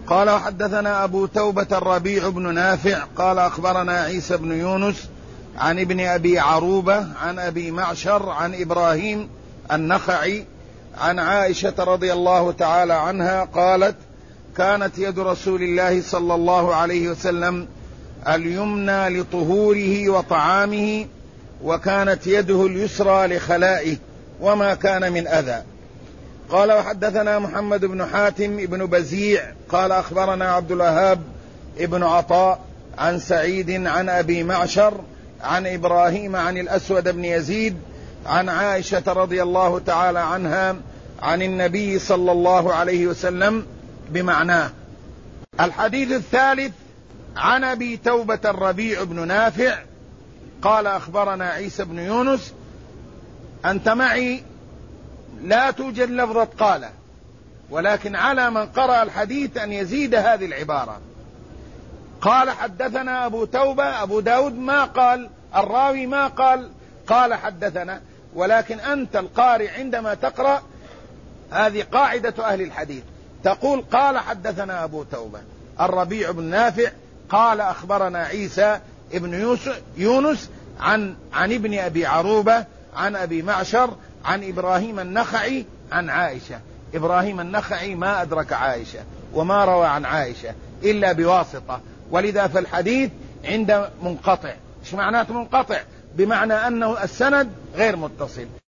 قال وحدثنا أبو توبة الربيع بن نافع قال أخبرنا عيسى بن يونس عن ابن أبي عروبة عن أبي معشر عن إبراهيم النخعي عن عائشة رضي الله تعالى عنها قالت كانت يد رسول الله صلى الله عليه وسلم اليمنى لطهوره وطعامه، وكانت يده اليسرى لخلائه وما كان من أذى. قال وحدثنا محمد بن حاتم بن بزيع قال أخبرنا عبد الوهاب ابن عطاء عن سعيد عن أبي معشر عن إبراهيم عن الأسود بن يزيد عن عائشة رضي الله تعالى عنها عن النبي صلى الله عليه وسلم بمعناه. الحديث الثالث عن أبي توبة الربيع بن نافع قال أخبرنا عيسى بن يونس. أنت معي لا توجد لفظة قال، ولكن على من قرأ الحديث أن يزيد هذه العبارة. قال حدثنا أبو توبة، أبو داود ما قال، الراوي ما قال حدثنا، ولكن أنت القارئ عندما تقرأ هذه قاعدة أهل الحديث، تقول قال حدثنا أبو توبة الربيع بن نافع قال أخبرنا عيسى ابن يونس عن ابن أبي عروبة عن أبي معشر عن إبراهيم النخعي عن عائشة. إبراهيم النخعي ما أدرك عائشة وما روى عن عائشة إلا بواسطة، ولذا فالحديث عند منقطع. إيش معناته منقطع؟ بمعنى أنه السند غير متصل.